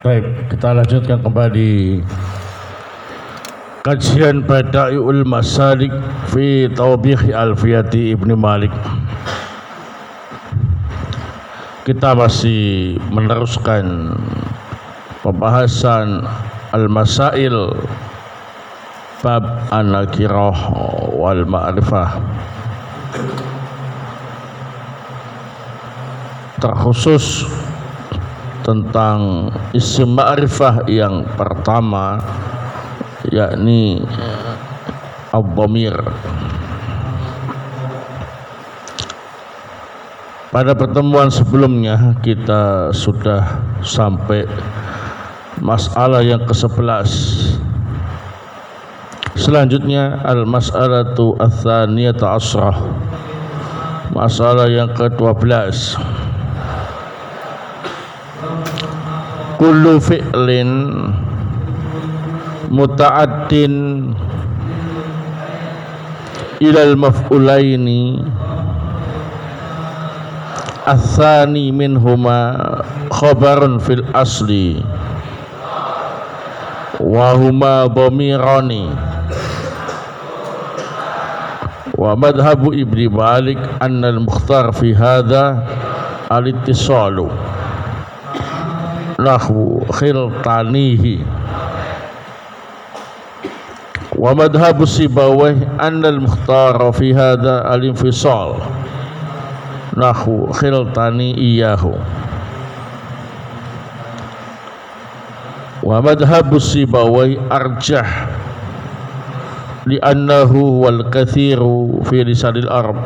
Baik, kita lanjutkan kembali kajian Bada'iul Masalik fi Tawbih Alfiyati Ibnu Malik. Kita masih meneruskan pembahasan Al-Masail bab An-Nakirah wal Ma'rifah, terkhusus tentang isim ma'rifah yang pertama, yakni ad-dhamir. Pada pertemuan sebelumnya kita sudah sampai masalah yang ke-11. Selanjutnya al-mas'alatu ats-tsaniyata asyrah, masalah yang ke-12. Kullu fi'lin muta'addin ilal maf'ulaini ats-tsani minhuma khabarun fil asli wa huma dhamirani wa madhhabu Ibnu Malik anna al-mukhtar fi hadha al-ittisalu nahwu khiltanihi wa madhhabu Sibawayh anna al-mukhtar fi hadha al-infisal nahwu khiltani iyahu wa madhhabu Sibawayh arjah li'annahu wal kathiru fi lisanil Arab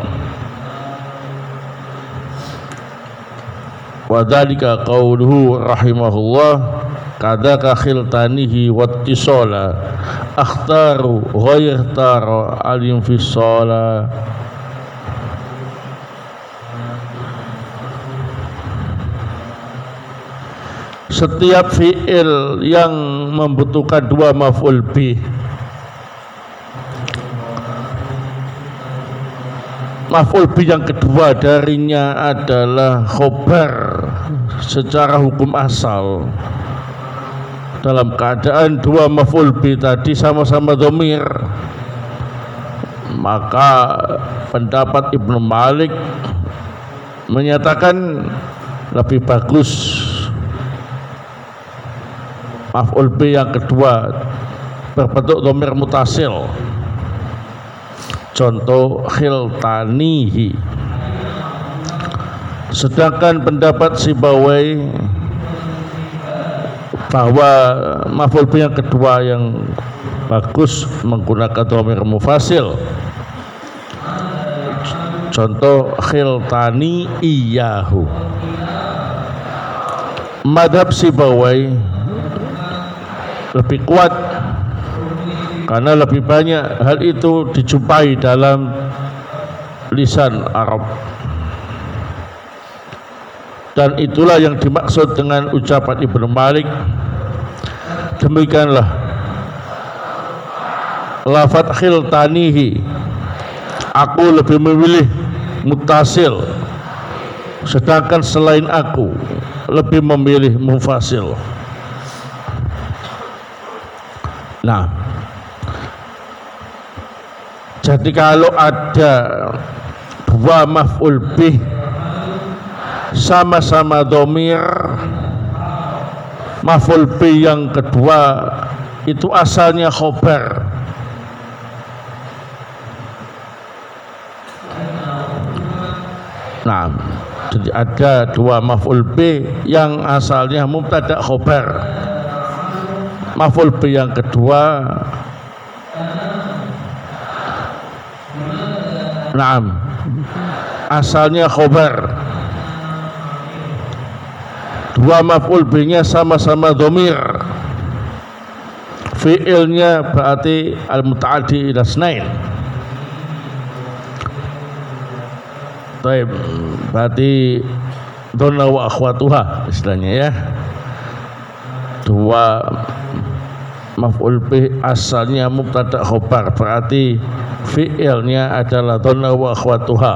wa dzalika qauluhu rahimahullah kadzaka khiltanihi wattisala akhtaru ghayr al-infisala. Setiap fi'il yang membutuhkan dua maf'ul bih, maf'ul bih yang kedua darinya adalah khobar secara hukum asal. Dalam keadaan dua maf'ul bih tadi sama-sama dhamir, maka pendapat Ibnu Malik menyatakan lebih bagus maf'ul bih yang kedua berbentuk dhamir mutasil. Contoh khiltanihi. Sedangkan pendapat Sibawayh bahwa maf'ul bih yang kedua yang bagus menggunakan dhamir mufasil. Contoh khiltani iyahu. Madhab Sibawayh lebih kuat karena lebih banyak hal itu dijumpai dalam lisan Arab, dan itulah yang dimaksud dengan ucapan Ibnu Malik. Demikianlah lafadz khiltanihi, aku lebih memilih mutasil, sedangkan selain aku lebih memilih mufasil. Nah, jadi kalau ada dua maf'ul bih sama-sama dhamir, maf'ul bih yang kedua itu asalnya khobar. Nah, jadi ada dua maf'ul bih yang asalnya mubtada khobar. Maf'ul bih yang kedua asalnya khobar. Dua maf'ul bihnya sama-sama dhamir. Fi'ilnya berarti al-muta'addi ila snain. Baik, berarti dhanna wa akhwatuha istilahnya ya. Dua maf'ul bih asalnya mubtada khobar, berarti fi'ilnya adalah dhanna wa akhwatuha.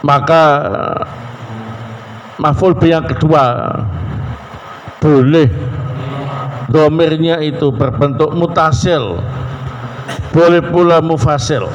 maka maf'ul bi yang kedua boleh dhamirnya itu berbentuk mutasil, boleh pula mufasil.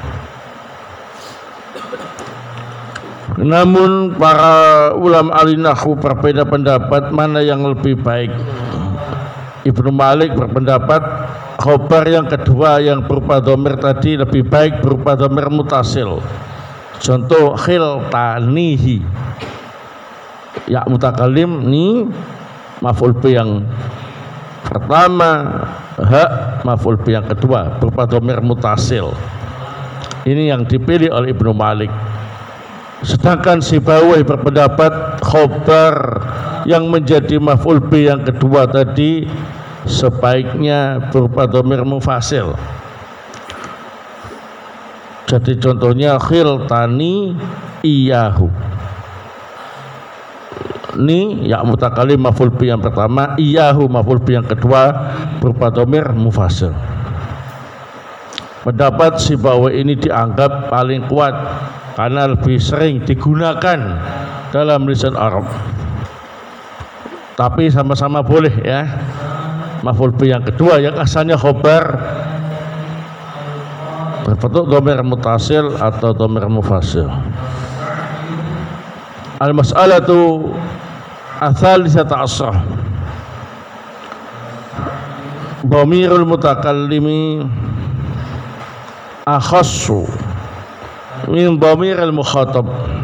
Namun para ulama ahli nahwu berbeda pendapat mana yang lebih baik. Ibnu Malik berpendapat khobar yang kedua yang berupa dhamir tadi lebih baik berupa dhamir mutasil. Contoh khiltanihi, ya mutakallim ni maf'ul bi yang pertama, hak maf'ul bi yang kedua berupa dhamir mutasil. Ini yang dipilih oleh Ibnu Malik. Sedangkan Sibawayh berpendapat khobar yang menjadi maf'ul bi yang kedua tadi sebaiknya berupa dhamir mufasil. Jadi contohnya khiltani iyahu. Ini ya mutakallim maf'ul bi yang pertama, iyahu maf'ul bi yang kedua berupa dhamir mufasil. Pendapat Sibawayh ini dianggap paling kuat karena lebih sering digunakan dalam lisan Arab. Tapi sama-sama boleh ya. Maf'ul bi yang kedua yang asalnya khobar berbentuk dhamir mutasil atau dhamir mufasil. Al-mas'alatu ats-tsalisata asyrah. Dhamirul mutakallimi akhassu min dhamiril mukhatab.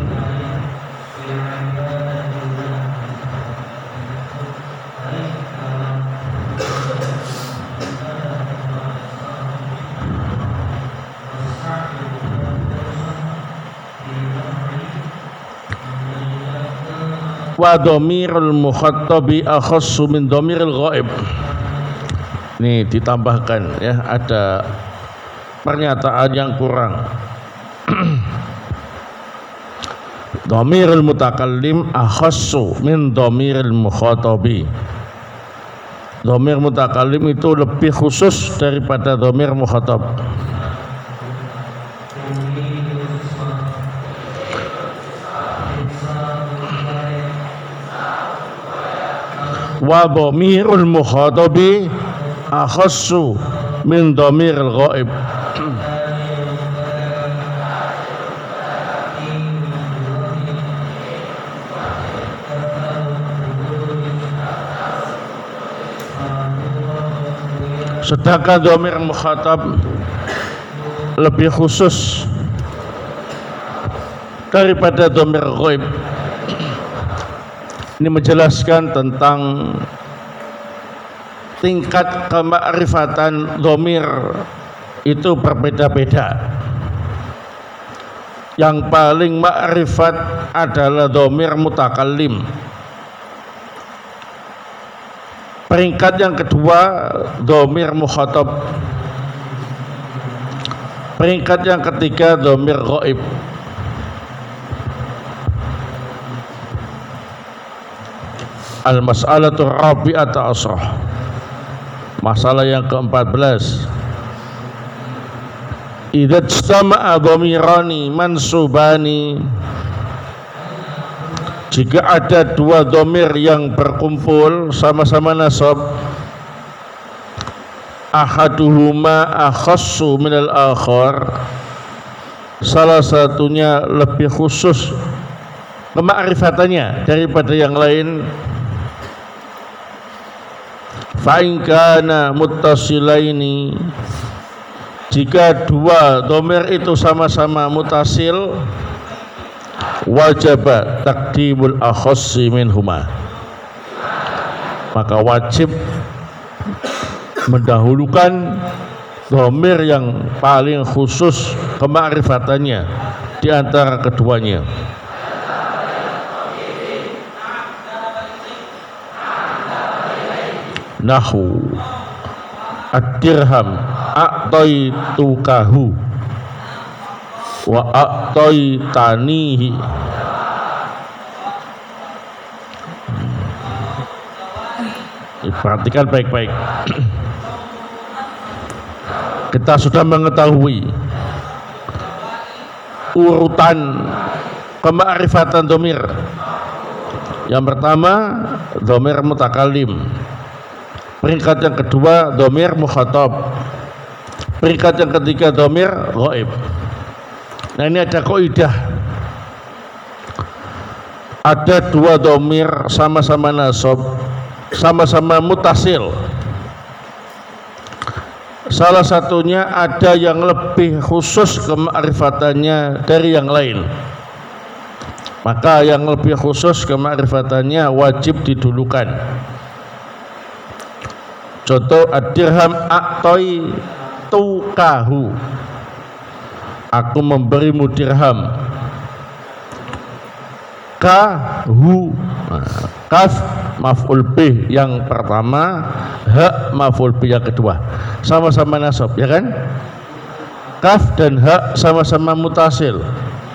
Wa dhamirul mukhattabi akhassu min dhamiril ghaib. Ini ditambahkan ya, ada pernyataan yang kurang. Dhamirul mutakallim akhassu min dhamiril mukhatabi. Dhamir mutakallim itu lebih khusus daripada dhamir mukhatab. Wa dhamirul mukhatabi akhassu min dhamiril ghaib. Sedangkan dhamir mukhatab lebih khusus daripada dhamir ghaib. Ini menjelaskan tentang tingkat kemakrifatan dhamir itu berbeda-beda. Yang paling makrifat adalah dhamir mutakallim. Peringkat yang kedua dhamir mukhatab. Peringkat yang ketiga dhamir ghaib. Al-mas'alatu rabi'ata asrah. Masalah yang ke-14. Idza ijtama'a dhamirani mansubani, jika ada dua dhamir yang berkumpul sama-sama nasab, ahaduhuma akhassu minal akhar, salah satunya lebih khusus kemakrifatannya daripada yang lain. Fa in kana muttasilaini, jika dua dhamir itu sama-sama mutasil, wajib taqdimul akhassi minhuma, maka wajib mendahulukan dhamir yang paling khusus kemakrifatannya di antara keduanya. Nahu ad-dirham a'taitukahu wa a'taitanihi. Perhatikan baik-baik. Kita sudah mengetahui urutan kema'rifatan domir. Yang pertama domir mutakalim, peringkat yang kedua domir mukhatab, peringkat yang ketiga domir ghaib. Nah ini ada kaidah, ada dua domir sama-sama nasab, sama-sama mutasil. Salah satunya ada yang lebih khusus kema'rifatannya dari yang lain, maka yang lebih khusus kema'rifatannya wajib didulukan. Contoh ad-dirham a'toi tukahu, aku memberimu dirham. Kahu, kaf maf'ul bih yang pertama, ha maf'ul bih yang kedua, sama-sama nasab, ya kan? Kaf dan ha sama-sama mutasil.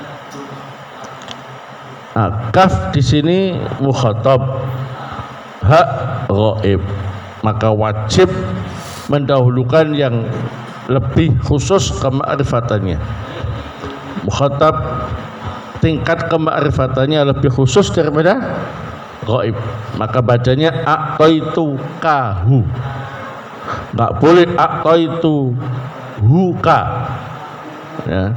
Nah, kaf di sini mukhatab, ha ghaib, maka wajib mendahulukan yang lebih khusus kema'rifatannya. Mukhatab tingkat kema'rifatannya lebih khusus daripada ghaib, maka bacanya a'taitu kahu, nggak boleh a'taitu huka, ya.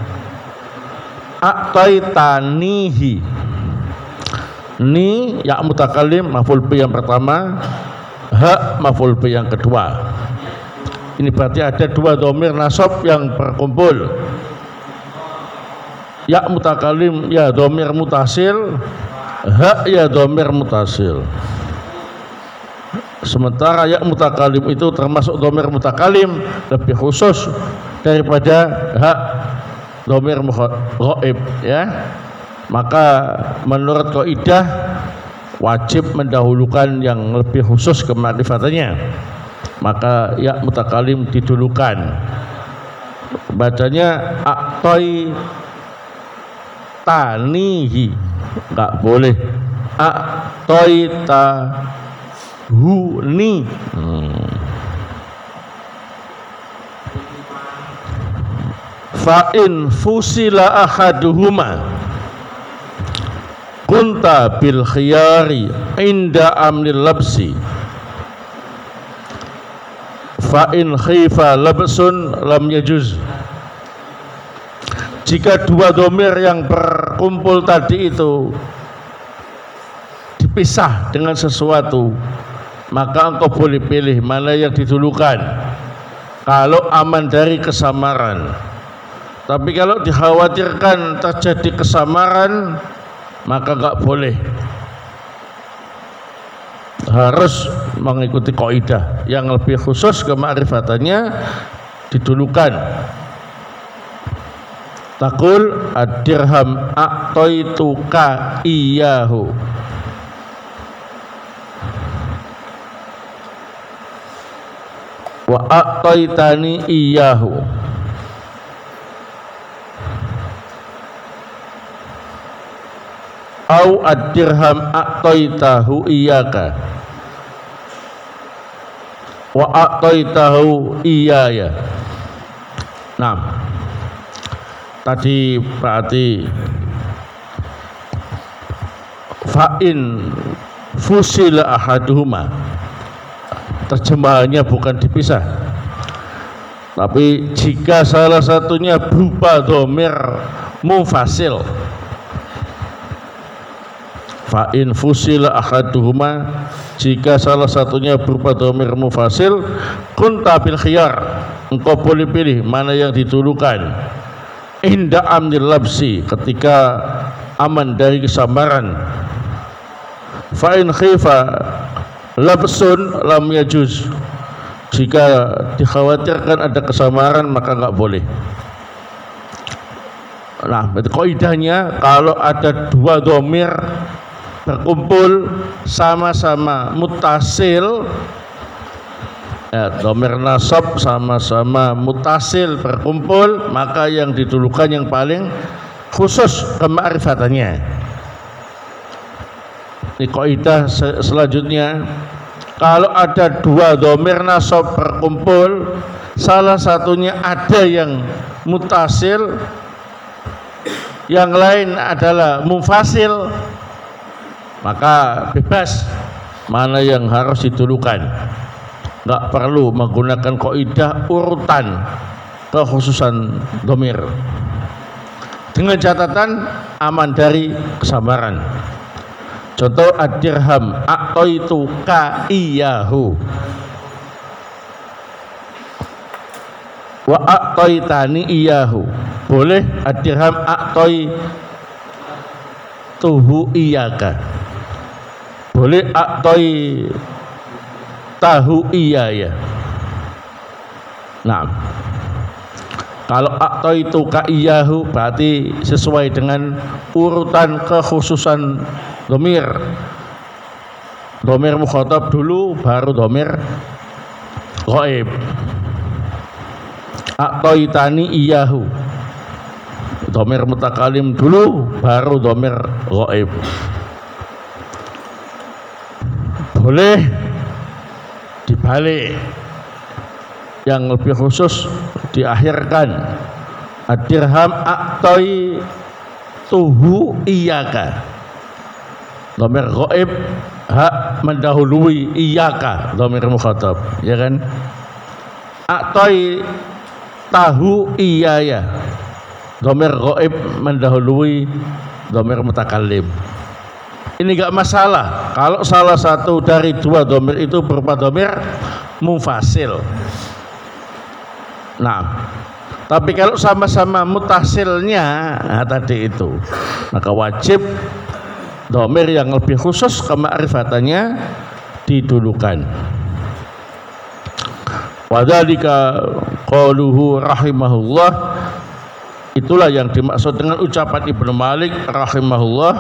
A'taitanihi, ni ya mutakalim maf'ul bi yang pertama, ha maf'ul bi yang kedua. Ini berarti ada dua dhamir nasab yang berkumpul. Ya mutakalim ya dhamir mutasil, ha ya dhamir mutasil. Sementara ya mutakalim itu termasuk dhamir mutakalim, lebih khusus daripada ha dhamir ghaib, ya. Maka menurut kaidah wajib mendahulukan yang lebih khusus kema'rifatannya, maka ya mutakalim didulukan. Bacanya a'toi tanihi, enggak boleh a'toi tahuni. Fa in fusila ahaduhuma kunta bil khiyari inda amnil labsi. Fa in khifa labsun lam yajuz. Jika dua dhamir yang berkumpul tadi itu dipisah dengan sesuatu, maka engkau boleh pilih mana yang didulukan kalau aman dari kesamaran. Tapi kalau dikhawatirkan terjadi kesamaran, maka enggak boleh, harus mengikuti kaidah yang lebih khusus kema'rifatannya didulukan. Taqul ad-dirham a'taituka iyyahu, wa a'taitani iyyahu. Au ad-dirham a'taitahu iyyaka wa a'taitahu iyyaya. Nah, tadi berarti fa'in fusila ahaduhuma, terjemahannya bukan dipisah, tapi jika salah satunya berupa dhamir munfasil. Fa'in fusila ahaduhuma, jika salah satunya berupa dhamir munfasil, kunta bil khiyar, engkau boleh pilih mana yang didulukan. Inda amnil labsi, ketika aman dari kesamaran. Fa'in khifa labsun lam yajuz, jika dikhawatirkan ada kesamaran maka enggak boleh. Nah, kaidahnya kalau ada dua dhamir berkumpul sama-sama muttasil, ya, dhamir nasab sama-sama mutasil berkumpul, maka yang didulukan yang paling khusus kema'rifatannya. Ini kaidah selanjutnya, kalau ada dua dhamir nasab berkumpul, salah satunya ada yang mutasil, yang lain adalah munfasil, maka bebas mana yang harus didulukan. Nggak perlu menggunakan kaidah urutan kekhususan dhamir, dengan catatan aman dari kesamaran. Contoh ad-dirham a'taitu ka iyahu wa a'taitani iyahu. Boleh ad-dirham a'taituhu iyaka. Boleh a'taitahu iyaya. Nah, kalau a'taitu ka iyahu berarti sesuai dengan urutan kekhususan dhamir. Dhamir mukhatab dulu baru dhamir ghaib. A'taitani iyahu, dhamir mutakalim dulu baru dhamir ghaib. Boleh dibalik, yang lebih khusus diakhirkan. Ad-dirham a'taituhu iyaka, dhamir ghaib, hak mendahului iyaka, dhamir mukhatab, ya kan? A'taitahu iyaya, dhamir ghaib mendahului dhamir mutakallim. Ini enggak masalah kalau salah satu dari dua dhamir itu berupa dhamir munfasil. Nah, tapi kalau sama-sama mutasilnya, nah tadi itu, maka wajib dhamir yang lebih khusus kema'rifatannya didulukan. Wadzalika qauluhu rahimahullah, itulah yang dimaksud dengan ucapan Ibnu Malik rahimahullah,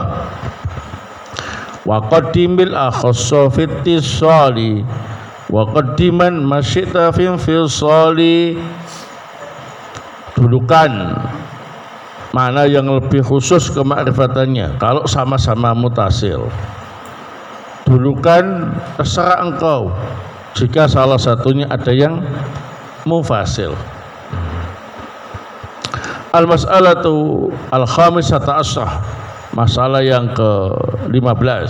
wa qaddimil akhassa fitisali wa qaddiman masyita fisali. Dulukan mana yang lebih khusus kema'rifatannya kalau sama-sama mutasil. Dulukan terserah engkau jika salah satunya ada yang mufasil. Al-mas'alatu al-khamisata asrah, masalah yang ke-15.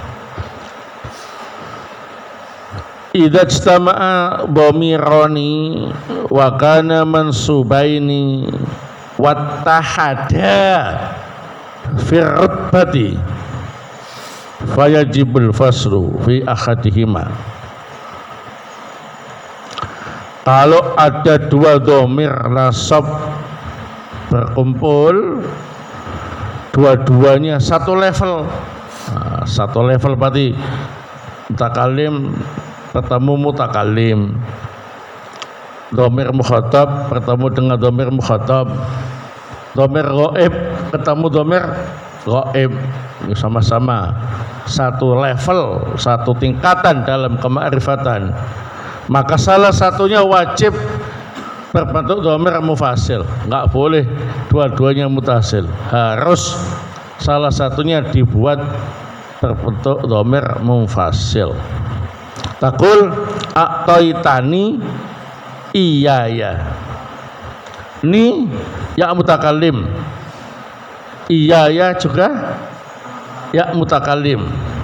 Idza ijtama'a dhamirani wa kana mansubaini wattahada fi rutbati fayajibul faslu fi ahadihima. Kalau ada dua dhamir nasab berkumpul, dua-duanya satu level. Nah, satu level berarti mutakalim bertemu mutakalim, dhamir mukhatab bertemu dengan dhamir mukhatab, dhamir ghaib ketemu dhamir ghaib, sama-sama satu level, satu tingkatan dalam kema'rifatan. Maka salah satunya wajib berbentuk dhamir mufasil, enggak boleh dua-duanya mutasil, harus salah satunya dibuat berbentuk dhamir mufasil. Taqul a'taitani iyaya, ni ya mutakallim, iyaya juga ya mutakallim,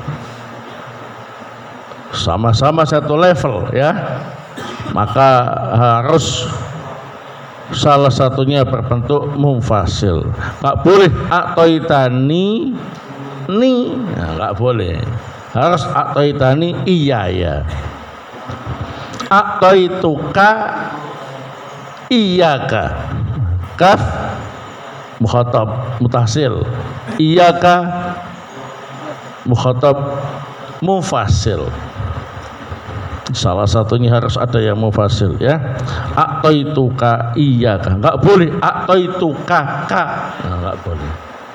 sama-sama satu level ya, maka harus salah satunya berbentuk munfasil. Enggak boleh a'taitani ni, enggak boleh, harus a'taitani iyaya. A'taituka iyaka, kaf mukhatab mutasil, iyaka mukhatab mufasil. Salah satunya harus ada yang mufasil ya. A'taituka iyaka, enggak boleh a'taituka ka, enggak boleh.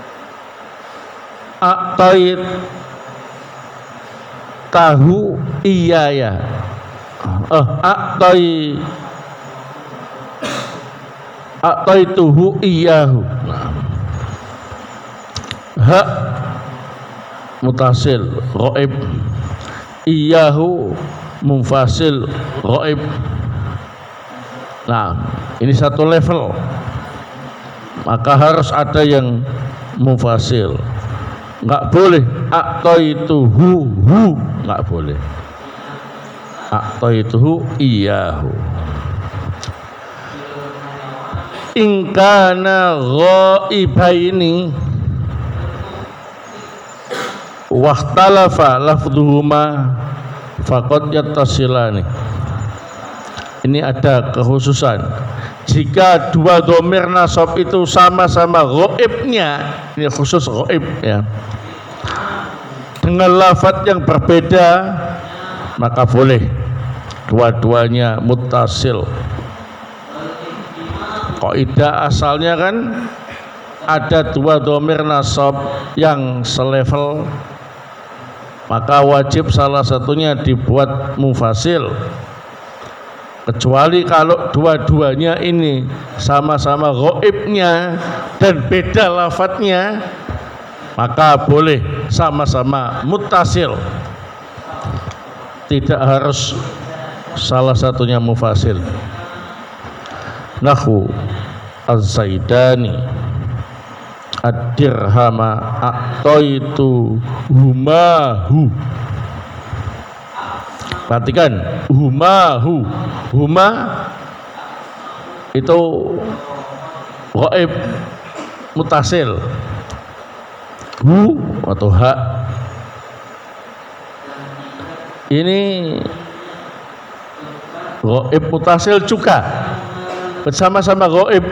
A'taitahu iyaya, a'taituhu iyahu. Ha mutasil ghaib, iyahu munfasil ghaib. Nah, ini satu level, maka harus ada yang mufasil. Enggak boleh a'taituhu enggak boleh. A'taituhu iyahu. In kana ghaibaini wahtalafa lafdhuhuma faqad yattasilani. Ini ada kekhususan. Jika dua dhamir nasab itu sama-sama ghaibnya, ini khusus ghaib ya, dengan lafadz yang berbeda, maka boleh dua-duanya muttasil. Kaidah asalnya kan ada dua dhamir nasab yang selevel, maka wajib salah satunya dibuat mufasil. Kecuali kalau dua-duanya ini sama-sama ghaibnya dan beda lafadznya, maka boleh sama-sama muttasil. Tidak harus salah satunya mufasil. Nahu az-zaidani ad-dirhama a'taitu humahu. Perhatikan, humahu, huma itu ghaib mutasil, hu atau ha ini ghaib mutasil juga bersama-sama ghaib.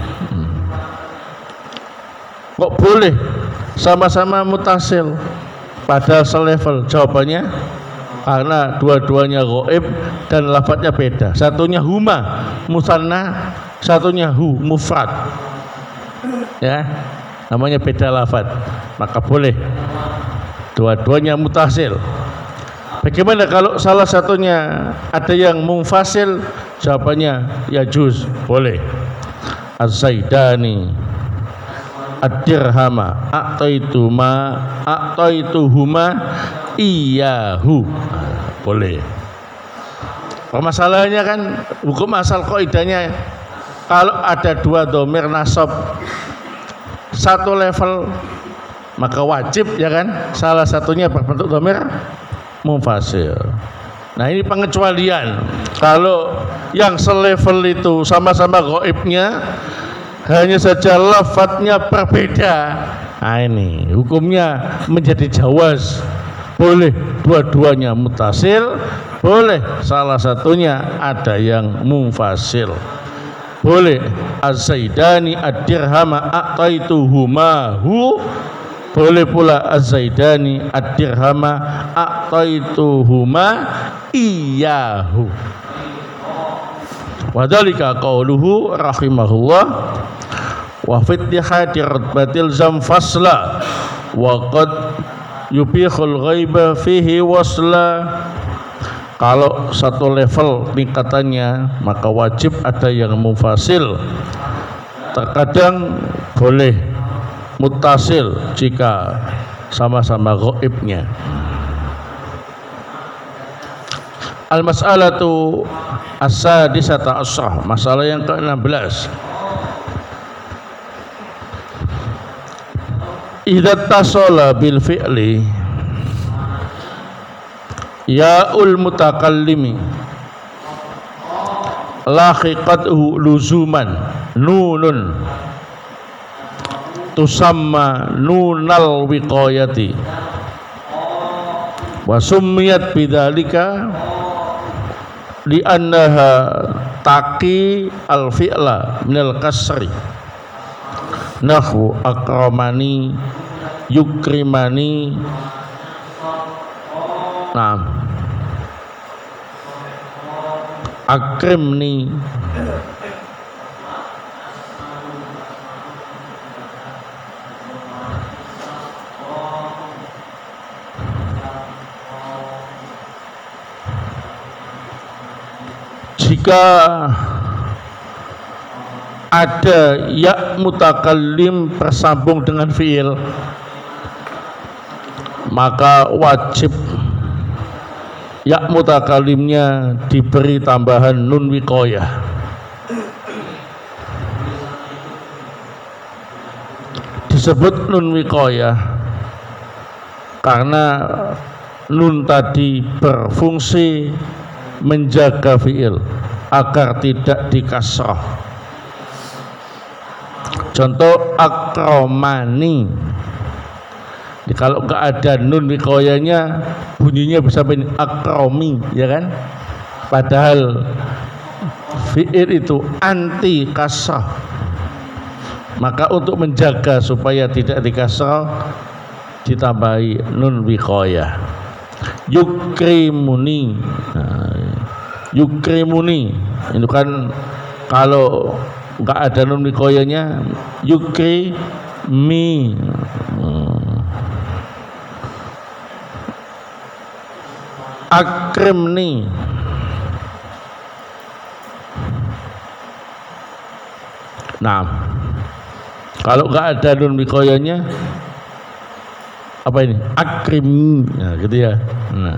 Kok boleh sama-sama mutasil padahal selevel? Jawabannya karena dua-duanya ghaib dan lafadznya beda. Satunya huma musanna, satunya hu mufrad. Ya, namanya beda lafadz. Maka boleh dua-duanya mutasil. Bagaimana kalau salah satunya ada yang munfasil? Jawabannya ya juz, boleh. Az-zaidani ad-dirhama a'taituhuma iyahu, boleh. Permasalahannya kan hukum asal kaidahnya kalau ada dua dhamir nasab satu level, maka wajib ya kan salah satunya berbentuk dhamir munfasil. Nah, ini pengecualian. Kalau yang selevel itu sama-sama ghaibnya, hanya saja lafadznya berbeda, nah ini hukumnya menjadi jawaz. Boleh dua-duanya mutasil, boleh salah satunya ada yang munfasil. Boleh az-zaidani ad-dirhama a'taituhumahu, boleh pula az-zaidani ad-dirhama a'taituhuma iyahu. Wa dzalika qauluhu rahimahullah wa fittihadi rutbatil zam fasla wa qad yubihul ghaiba fihi wasla. Kalau satu level tingkatannya maka wajib ada yang mufasil. Terkadang boleh muttasil jika sama-sama ghaibnya. Al-mas'alatu as-sadisata asyrah, masalah yang ke-16. Idza tasala bil fi'li ya'ul mutakallimi lahiqathu luzuman nunun tusamma nunal wiqayati wa summiyat bidzalika li'annaha taqi al-fi'la minal kasri nahwu akramani yukrimani. Nah, akrimni jika ada ya mutakallim bersambung dengan fiil, maka wajib ya mutakallimnya diberi tambahan nun wiqayah. disebut nun wiqayah karena nun tadi berfungsi menjaga fiil agar tidak dikasrah. Contoh akromani. Jadi kalau nggak ada nun wiqayahnya bunyinya bisa begini akromi, ya kan? Padahal fiil itu anti kasrah. Maka untuk menjaga supaya tidak dikasrah ditambahi nun wiqayah. Yukrimuni. Nah, yukrimuni itu kan kalau nggak ada nun wiqayahnya yukrimi. Akrimni. Nah, kalau nggak ada nun wiqayahnya apa ini? Akrim, nah, gitu ya. Nah.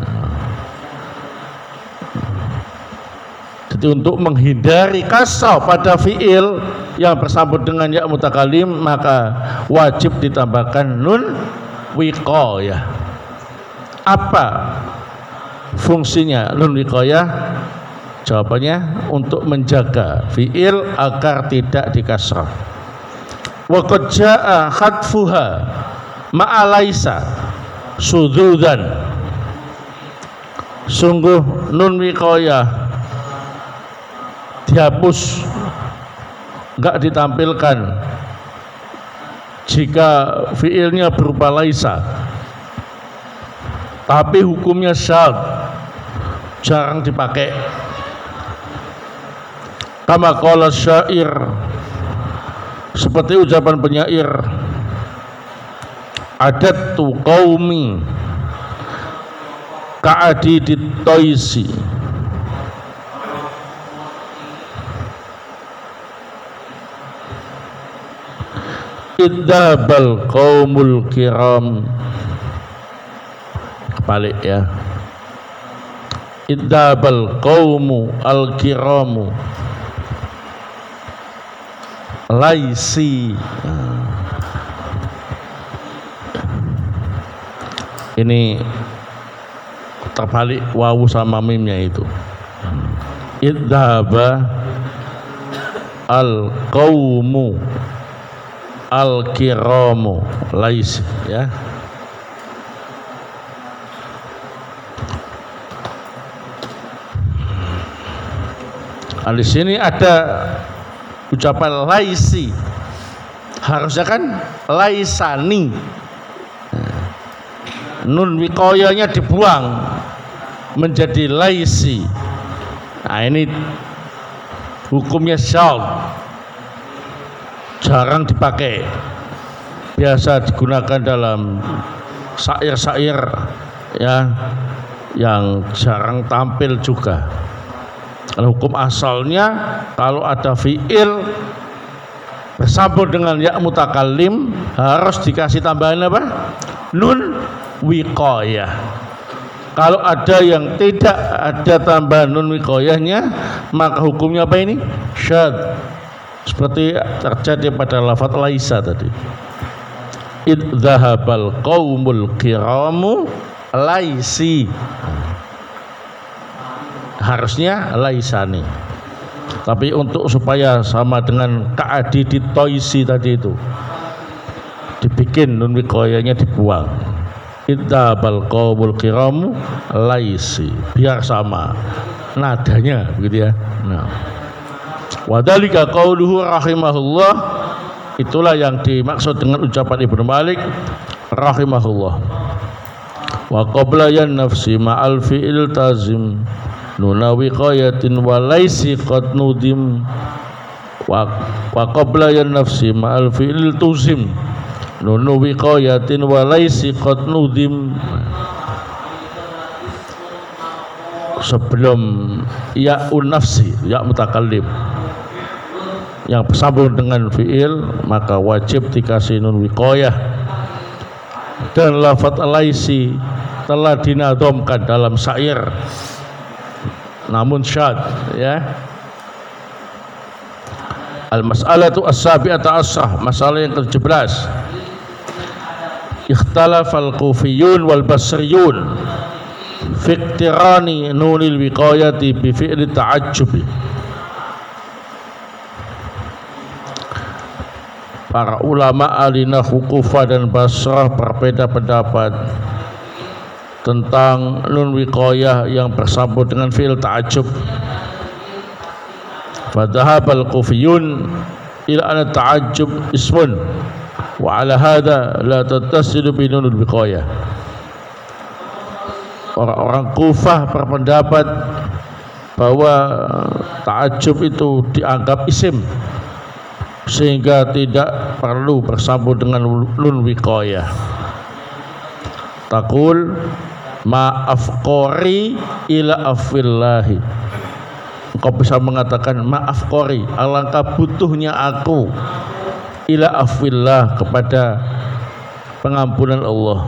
Jadi untuk menghindari kasrah pada fiil yang bersambut dengan ya mutakallim maka wajib ditambahkan nun wiqayah. Apa fungsinya nun wiqayah? Jawabannya untuk menjaga fiil agar tidak dikasrah. Wa qad jaa khatfuha ma'a laisa sudzudan. Sungguh nun wiqayah dihapus, enggak ditampilkan jika fiilnya berupa laisa, tapi hukumnya syadz, jarang dipakai. Kama qala syair, seperti ucapan penyair, adatu qaumi ka'adidit toisi. Iddabal qaumul kiram. Kebalik ya. Iddabal qaumu al kiramu laisi. Ini terbalik wawu sama mimnya itu. Iddaba al qaumu al-kiramu lais, ya. Nah, di sini ada ucapan laisi, harusnya kan laisani. Nun wiqayahnya dibuang menjadi laisi. Nah, ini hukumnya syadz, jarang dipakai, biasa digunakan dalam syair-syair ya, yang jarang tampil juga. Kalau hukum asalnya kalau ada fiil bersambung dengan ya mutakallim harus dikasih tambahan apa? Nun wiqayah. Kalau ada yang tidak ada tambahan nun wiqayahnya maka hukumnya apa ini? Syadz. Seperti terjadi pada lafaz laisa tadi. Idzahabal qaumul kiramu laisi. Harusnya laisani. Tapi untuk supaya sama dengan ka'adidit toisi tadi itu dibikin nun wiqayahnya dibuang. Idzahabal qaumul kiramu laisi. Biar sama nadanya begitu ya. Nah, wadhalika qauluhu rahimahullah, itulah yang dimaksud dengan ucapan Ibnu Malik rahimahullah. Wa qabla yan nafsi ma'al fi'il tazim nuna wiqayatin wa laisi qad nudim. Wa qabla yan nafsi ma'al fi'il tuzim nuna wiqayatin wa laisi qad nudim. Sebelum ya'un nafsi, ya mutakallim yang bersambung dengan fiil maka wajib dikasih nun wiqayah. Dan lafaz laisi telah dinadhamkan dalam syair namun syadz, ya. Al-mas'alatu as-sabi'ata asrah, masalah yang ke-17. Ikhtalafal kufiyun wal basriyun fi iktirani nunil wiqayati bi fi'li ta'ajjub. Para ulama ahli nahwu Kufah dan Basrah berbeda pendapat tentang nun wiqayah yang bersambung dengan fi'il ta'ajjub. Fadhahabal kufiyun ila anna ta'ajjub ismun wa ala hadha la tattasilu bi nunul wiqayah. Orang-orang Kufah berpendapat bahwa ta'ajjub itu dianggap isim sehingga tidak perlu bersambung dengan nun wiqayah. Taqul ma'afqori ila afillahi. Engkau bisa mengatakan ma'afqori, alangkah butuhnya aku ila afillah, kepada pengampunan Allah.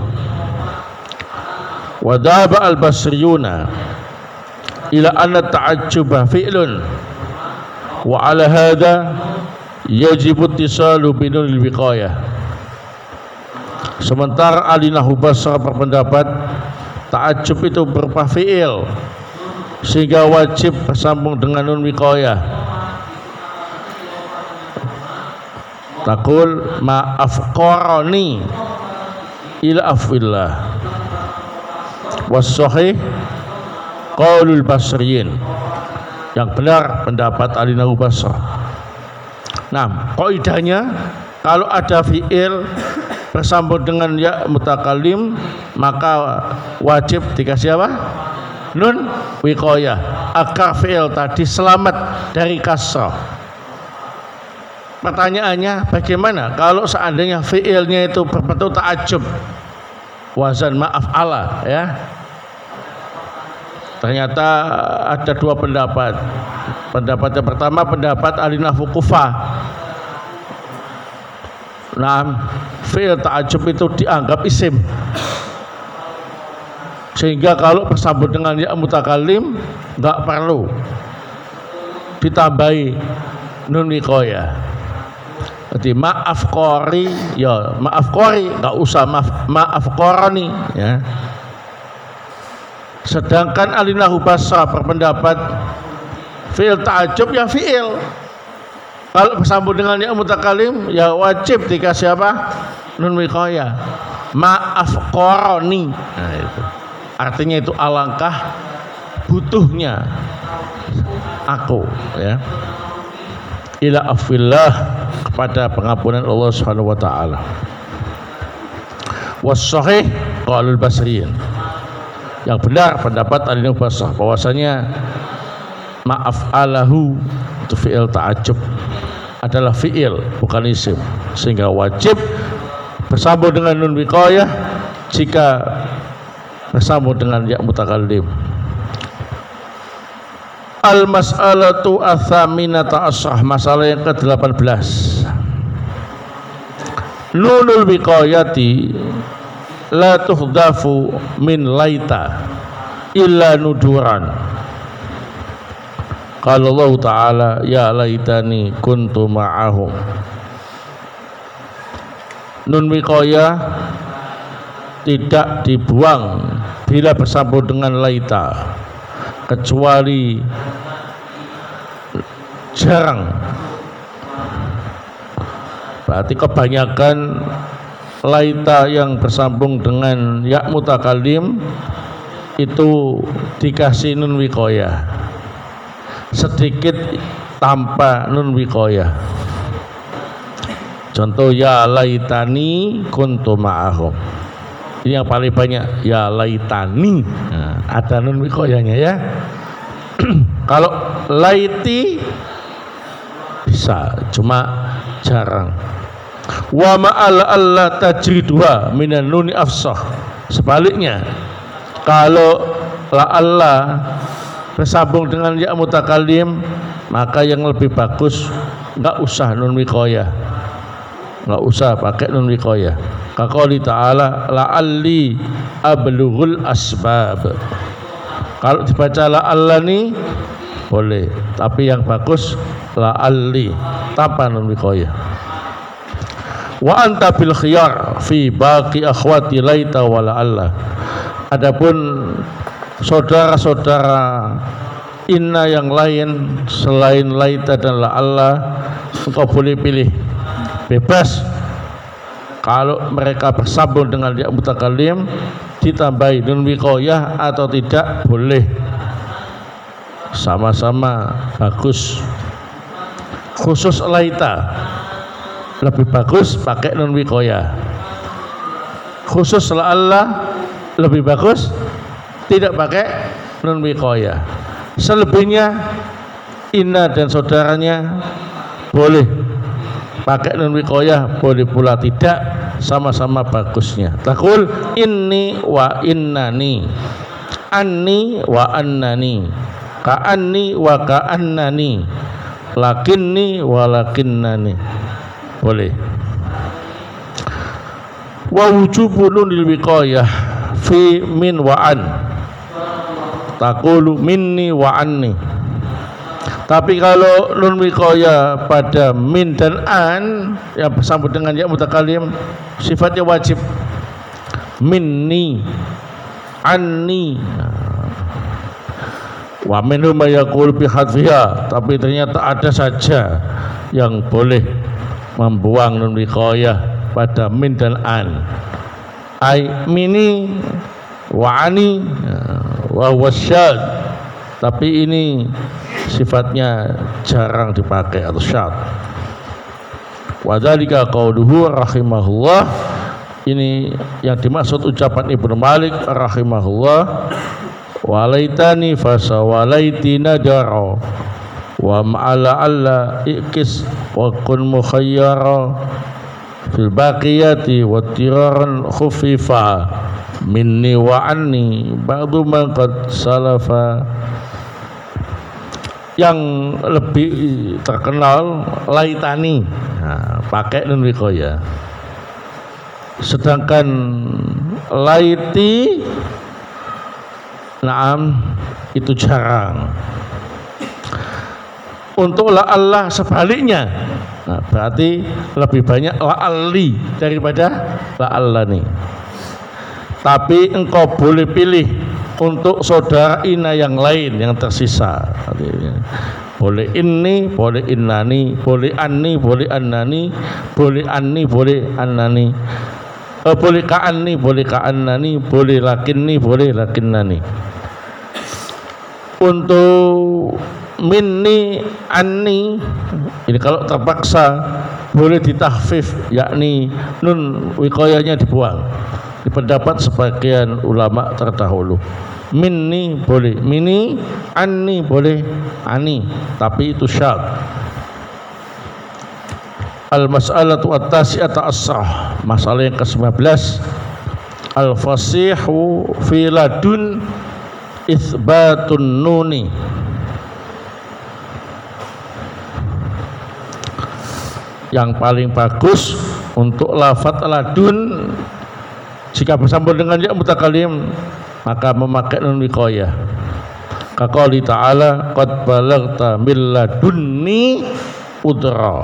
Wa dhaba al-basriyuna ila anna ta'ajjuba fi'lun wa ala hadha yajibu ittisalu binul wiqayah. Sementara ahli nahwu Basrah berpendapat ta'ajjub itu berupa fi'il sehingga wajib bersambung dengan nun wiqayah. Taqul ma'afqarani ila afillah. Was-sahih qaulul basriyin. Yang benar pendapat ahli nahwu Basrah. Nah, kaidahnya kalau ada fi'il bersambung dengan ya mutakallim maka wajib dikasih apa? Nun wiqayah agar fi'il tadi selamat dari kasrah. Pertanyaannya, bagaimana kalau seandainya fi'ilnya itu berbentuk ta'ajjub, wazan ma'af'ala, ya? Ternyata ada dua pendapat. Pendapat yang pertama pendapat ahli nahwu Kufah. Nah, fi'il ta'ajjub itu dianggap isim, sehingga kalau bersambung dengan ya mutakallim enggak perlu ditambahi nun wiqayah. Jadi ma'afqori, ya ma'afqori, enggak usah ma'afqorani, ya. Sedangkan ahli nahwu Basrah berpendapat fi'il ta'ajjub ya fi'il, kalau bersambung dengan ya mutakallim ya wajib dikasih apa? Nun wiqayah. Ma'afqorani. Nah, itu artinya itu alangkah butuhnya aku, ya, ila afillah, kepada pengampunan Allah Subhanahu wa taala. Was-sahih qaulul basriyin. Yang benar pendapat ahli nahwu Basrah bahwasanya ma'af'alahu itu fi'il ta'ajjub adalah fi'il bukan isim, sehingga wajib bersambung dengan nun wiqayah jika bersambung dengan ya mutakallim. Al-mas'alatu ats-tsaminata asyah, masalah yang ke-18. Nunul wiqayati la tuhdafu min laita illa nuduran. Qala Allah Ta'ala ya laitani kuntu ma'ahum. Nun wiqayah tidak dibuang bila bersambung dengan laita, kecuali jarang. Berarti kebanyakan laita yang bersambung dengan ya mutakallim itu dikasih nun wiqayah, sedikit tanpa nun wiqayah. Contoh ya laitani kuntu ma'ahum, ini yang paling banyak, ya laitani, nah, ada nun wiqayahnya, ya. Kalau laiti bisa, cuma jarang. Wa ma'al alla tajridwa minan nuni afsah. Sebaliknya, kalau la'alla bersambung dengan ya mutakallim, maka yang lebih bagus enggak usah nun wiqayah, enggak usah pakai nun wiqayah. Kaqouli ta'ala la'alli ablughul asbab. Kalau dibaca la'allani boleh, tapi yang bagus la'alli tanpa nun wiqayah. wa anta bil khiyar fi baqi akhwati laita wa la'alla. Adapun saudara-saudara inna yang lain selain laita dan la'alla, engkau boleh pilih, bebas. Kalau mereka bersambung dengan ya mutakallim ditambahi nun wiqayah atau tidak boleh, sama-sama bagus. Khusus laita lebih bagus pakai nun wiqayah, khusus la'alla lebih bagus tidak pakai nun wiqayah. Selebihnya inna dan saudaranya boleh pakai nun wiqayah, boleh pula tidak, sama-sama bagusnya. Taqul inni wa innani, anni wa annani, ka'anni wa ka'annani, lakinni wa lakinnani, boleh. Wa wujubu nunil wiqayah fi min wa an, taqulu minni wa anni. Tapi kalau nun wiqayah pada min dan an yang bersambung dengan ya mutakallim sifatnya wajib, minni, anni. Wa minhum may yaqul bi hadfiha, tapi ternyata ada saja yang boleh membuang nun wiqayah pada min dan an. Ai mini wa ani wa wasyad, tapi ini sifatnya jarang dipakai atau syad. Wa dzalika qauluhu rahimahullah, ini yang dimaksud ucapan Ibnu Malik rahimahullah, walaitani fasawalaiti nadara wa ma'ala alla ikis wa kun mukhayyara fil baqiyati wa tiraran khufifa minni wa anni ba'du ma qad salafa. Yang lebih terkenal laitani, nah, pakai nun wiqayah. Sedangkan laiti naam itu jarang. Untuk la'allah sebaliknya, nah, berarti lebih banyak la'alli daripada la'allani. Tapi engkau boleh pilih untuk saudara ina yang lain yang tersisa. Boleh inni, boleh innani, boleh anni, boleh annani, boleh anni, boleh annani, boleh ka'anni, boleh ka'annani, boleh lakinni, boleh lakinnani. Untuk minni, anni, ini kalau terpaksa boleh ditahfif, yakni nun wiqayahnya dibuang. Di pendapat sebagian ulama terdahulu, minni boleh mini, anni boleh ani, tapi itu syad. Al-mas'alatu at-tasi'atu as-sah, masalah yang ke-19, al-fasihu fi ladun itsbatun nuni. Yang paling bagus untuk lafadz ladun jika bersambung dengan ya mutakallim maka memakai nun wiqayah. Kaqouli ta'ala qad balagta min ladunni udra.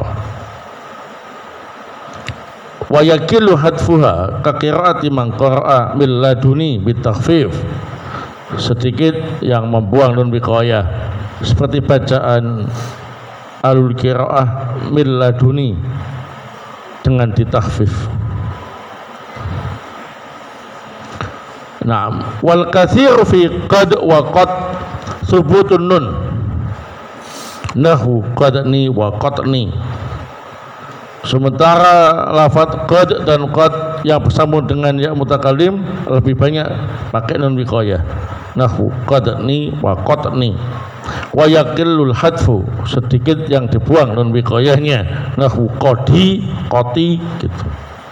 Wa yakilu hadfuha ka qiraati man qara'a min laduni bitakhfif. Sedikit yang membuang nun wiqayah seperti bacaan alul qiraah min laduni dengan ditakhfif. Naam, wal katsiru fi qad wa qad thubutun nun nahu qadni wa qatni. Sementara lafaz qad dan qad yang bersambung dengan ya mutakallim lebih banyak pakai nun wiqayah, nahu qadni wa qatni. Wa yaqillul hadfu, sedikit yang dibuang nun wiqayahnya, nahu qadi qati gitu.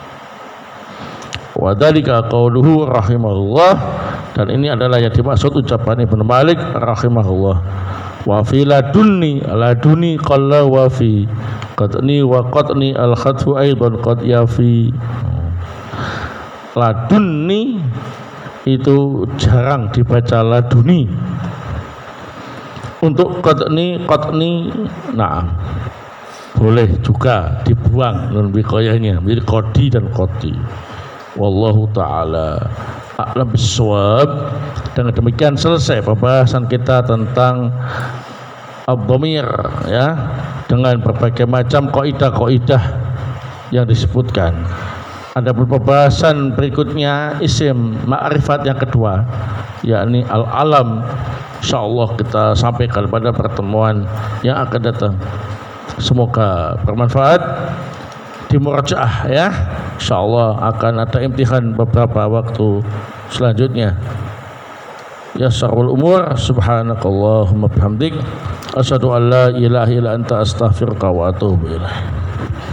Wa dzalika qauluhu rahimahullah, dan ini adalah yang dimaksud ucapan Ibnu Malik rahimahullah. Wa fi ladunni, laduni qalla wa fi qatni wa qatni al khatfu aidan qad yafi. Ladunni itu jarang dibaca laduni. Untuk qatni, nah boleh juga dibuang nun wiqayahnya menjadi qadi dan qati. Wallahu taala a'lam bissawab. Dengan demikian selesai pembahasan kita tentang ad-dhamir ya, dengan berbagai macam kaidah-kaidah yang disebutkan. Ada pembahasan berikutnya isim ma'rifat yang kedua, yakni al-alam. Insyaallah kita sampaikan pada pertemuan yang akan datang. Semoga bermanfaat. Di murajaah ya, insyaallah akan ada imtihan beberapa waktu selanjutnya. Yassarul umur. Subhanakallahumma bihamdik, asyhadu an la ilaha illa anta astaghfiruka wa atubu ilaik.